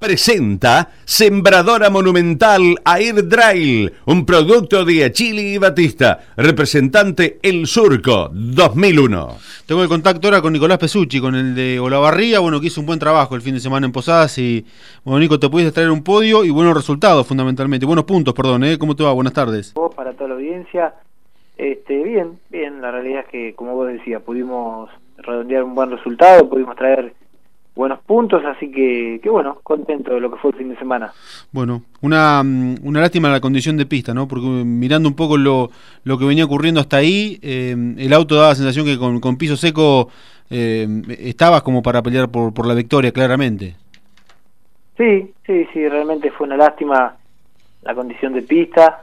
Presenta Sembradora Monumental Air Drill, un producto de Achille y Batista, representante El Surco 2001. Tengo el contacto ahora con Nicolás Pesucci, con el de Olavarría, que hizo un buen trabajo el fin de semana en Posadas y, Nico, te pudiste traer un podio y buenos resultados fundamentalmente, buenos puntos, perdón, ¿eh? ¿Cómo te va? Buenas tardes. Para toda la audiencia, bien, la realidad es que, como vos decías, pudimos redondear un buen resultado, pudimos traer buenos puntos, así que bueno, contento de lo que fue el fin de semana. Bueno, una lástima la condición de pista, ¿no? Porque mirando un poco lo que venía ocurriendo hasta ahí, el auto daba la sensación que con piso seco estabas como para pelear por la victoria, claramente. Sí, realmente fue una lástima la condición de pista,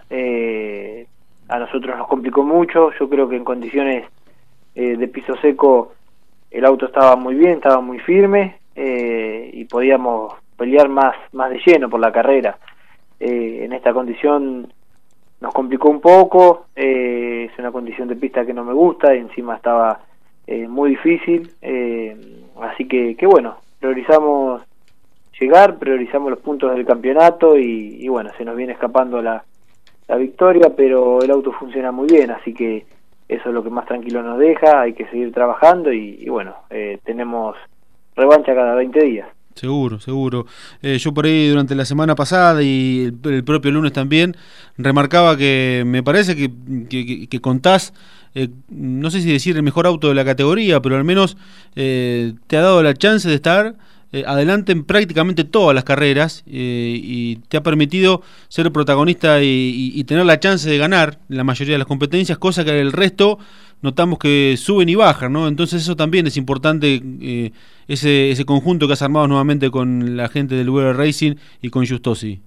a nosotros nos complicó mucho. Yo creo que en condiciones de piso seco el auto estaba muy bien, estaba muy firme, y podíamos pelear más de lleno por la carrera. En esta condición nos complicó un poco, es una condición de pista que no me gusta, y encima estaba muy difícil, así que bueno, priorizamos llegar, priorizamos los puntos del campeonato y bueno, se nos viene escapando la victoria, pero el auto funciona muy bien, así que eso es lo que más tranquilo nos deja. Hay que seguir trabajando y bueno, tenemos revancha cada 20 días. Seguro. Yo por ahí durante la semana pasada y el propio lunes también remarcaba que me parece que contás, no sé si decir el mejor auto de la categoría, pero al menos te ha dado la chance de estar adelante en prácticamente todas las carreras, y te ha permitido ser protagonista y tener la chance de ganar la mayoría de las competencias, cosa que el resto notamos que suben y bajan, ¿no? Entonces eso también es importante, ese conjunto que has armado nuevamente con la gente del Weber Racing y con Justosi.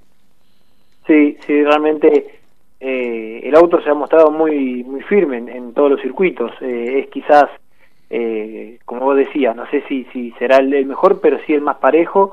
Sí, realmente el auto se ha mostrado muy firme en todos los circuitos. Es quizás, como vos decías, no sé si será el mejor, pero sí el más parejo.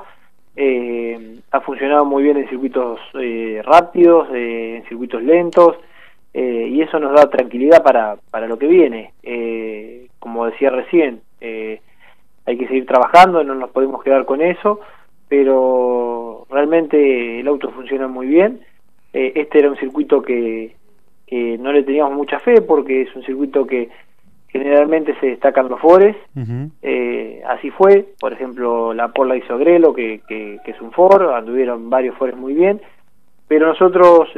Ha funcionado muy bien en circuitos rápidos, en circuitos lentos, y eso nos da tranquilidad para lo que viene. Como decía recién, hay que seguir trabajando, no nos podemos quedar con eso, pero realmente el auto funciona muy bien. Este era un circuito que no le teníamos mucha fe, porque es un circuito que generalmente se destacan los fores. Así fue, por ejemplo, la Por la hizo Grelo, que es un for, anduvieron varios fores muy bien, pero nosotros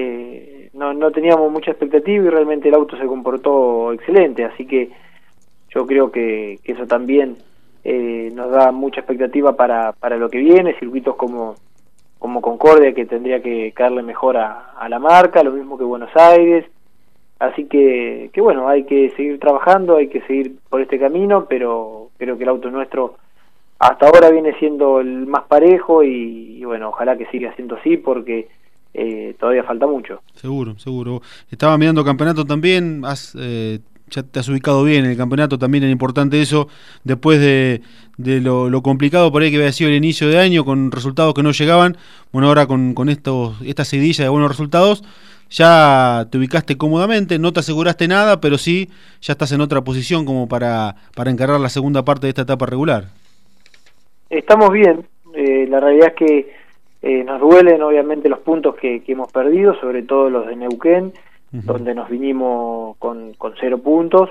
no teníamos mucha expectativa y realmente el auto se comportó excelente, así que yo creo que eso también nos da mucha expectativa para lo que viene. Circuitos como Concordia, que tendría que caerle mejor a la marca, lo mismo que Buenos Aires. Así que bueno, hay que seguir trabajando, hay que seguir por este camino, pero creo que el auto nuestro hasta ahora viene siendo el más parejo y bueno, ojalá que siga siendo así, porque todavía falta mucho. Seguro. Estaba mirando campeonato también, ya te has ubicado bien en el campeonato, también era importante eso, después de lo complicado por ahí que había sido el inicio de año, con resultados que no llegaban. Bueno, ahora con esta seguidilla de buenos resultados, ya te ubicaste cómodamente, no te aseguraste nada, pero sí, ya estás en otra posición como para encarar la segunda parte de esta etapa regular. Estamos bien, la realidad es que nos duelen obviamente los puntos que hemos perdido, sobre todo los de Neuquén, donde nos vinimos con 0 puntos,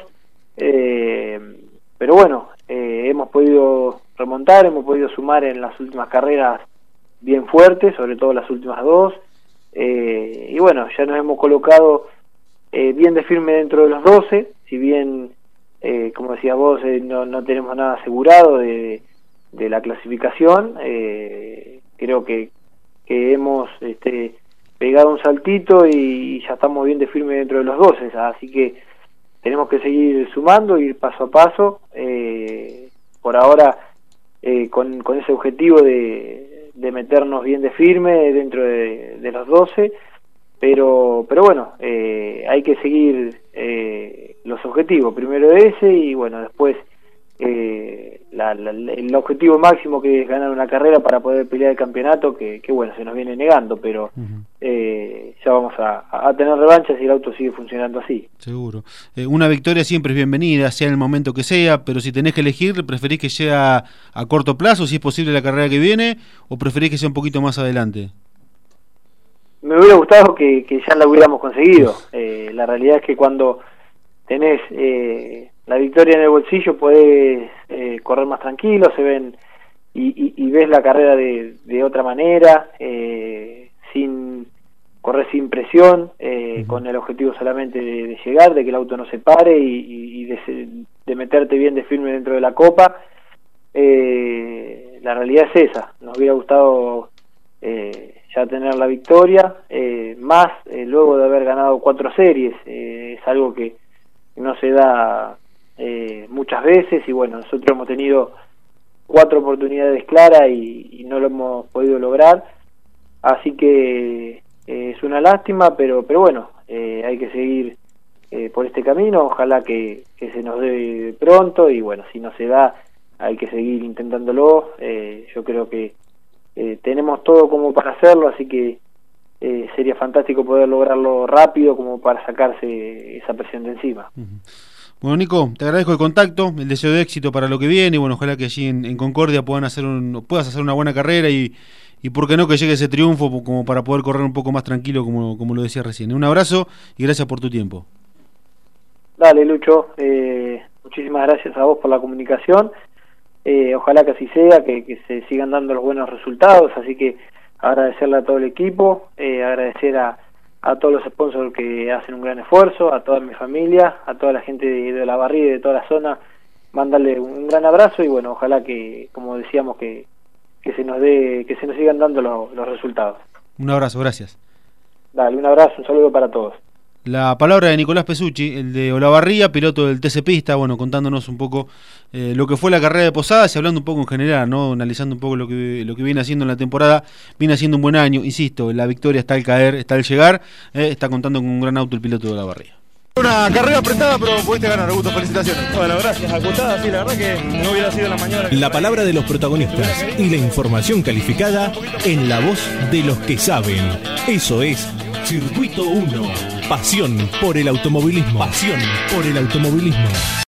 pero bueno, hemos podido remontar, hemos podido sumar en las últimas carreras bien fuertes, sobre todo las últimas 2, y bueno, ya nos hemos colocado bien de firme dentro de los 12, si bien, como decías vos, no tenemos nada asegurado de la clasificación. Creo que hemos pegado un saltito y ya estamos bien de firme dentro de los 12, así que tenemos que seguir sumando, ir paso a paso, por ahora con ese objetivo de meternos bien de firme dentro de los 12, pero bueno, hay que seguir los objetivos, primero ese y bueno, después el objetivo máximo, que es ganar una carrera para poder pelear el campeonato, que bueno, se nos viene negando, pero ya vamos a tener revancha si el auto sigue funcionando así. Seguro. Una victoria siempre es bienvenida, sea en el momento que sea, pero si tenés que elegir, ¿preferís que sea a corto plazo, si es posible la carrera que viene, o preferís que sea un poquito más adelante? Me hubiera gustado que ya la hubiéramos conseguido. La realidad es que cuando tenés la victoria en el bolsillo podés correr más tranquilo, se ven y ves la carrera de otra manera, sin correr sin presión, con el objetivo solamente de llegar, de que el auto no se pare y de meterte bien de firme dentro de la copa. La realidad es esa. Nos hubiera gustado ya tener la victoria, más luego de haber ganado 4 series. Es algo que no se da muchas veces, y bueno, nosotros hemos tenido 4 oportunidades claras y no lo hemos podido lograr, así que es una lástima, pero bueno, hay que seguir por este camino. Ojalá que se nos dé pronto, y bueno, si no se da hay que seguir intentándolo. Yo creo que tenemos todo como para hacerlo, así que sería fantástico poder lograrlo rápido, como para sacarse esa presión de encima. Bueno, Nico, te agradezco el contacto, el deseo de éxito para lo que viene, y bueno, ojalá que allí en Concordia puedas hacer una buena carrera, y por qué no que llegue ese triunfo como para poder correr un poco más tranquilo, como lo decía recién. Un abrazo y gracias por tu tiempo. Dale, Lucho, muchísimas gracias a vos por la comunicación. Ojalá que así sea, que se sigan dando los buenos resultados, así que agradecerle a todo el equipo, agradecer a todos los sponsors que hacen un gran esfuerzo, a toda mi familia, a toda la gente de la barriga y de toda la zona, mandarle un gran abrazo, y bueno, ojalá que, como decíamos, que se nos sigan dando los resultados. Un abrazo, gracias. Dale, un abrazo, un saludo para todos. La palabra de Nicolás Pesucci, el de Olavarría, piloto del TC Pista, bueno, contándonos un poco lo que fue la carrera de Posadas, y hablando un poco en general, ¿no? Analizando un poco lo que viene haciendo en la temporada. Viene haciendo un buen año, insisto, la victoria está al caer, está al llegar, está contando con un gran auto el piloto de Olavarría. Una carrera apretada, pero pudiste ganar, Augusto, felicitaciones. Bueno, gracias, acotada, sí, la verdad que no hubiera sido la mañana. La palabra de los protagonistas y la información calificada en la voz de los que saben. Eso es Circuito 1. Pasión por el automovilismo. Pasión por el automovilismo.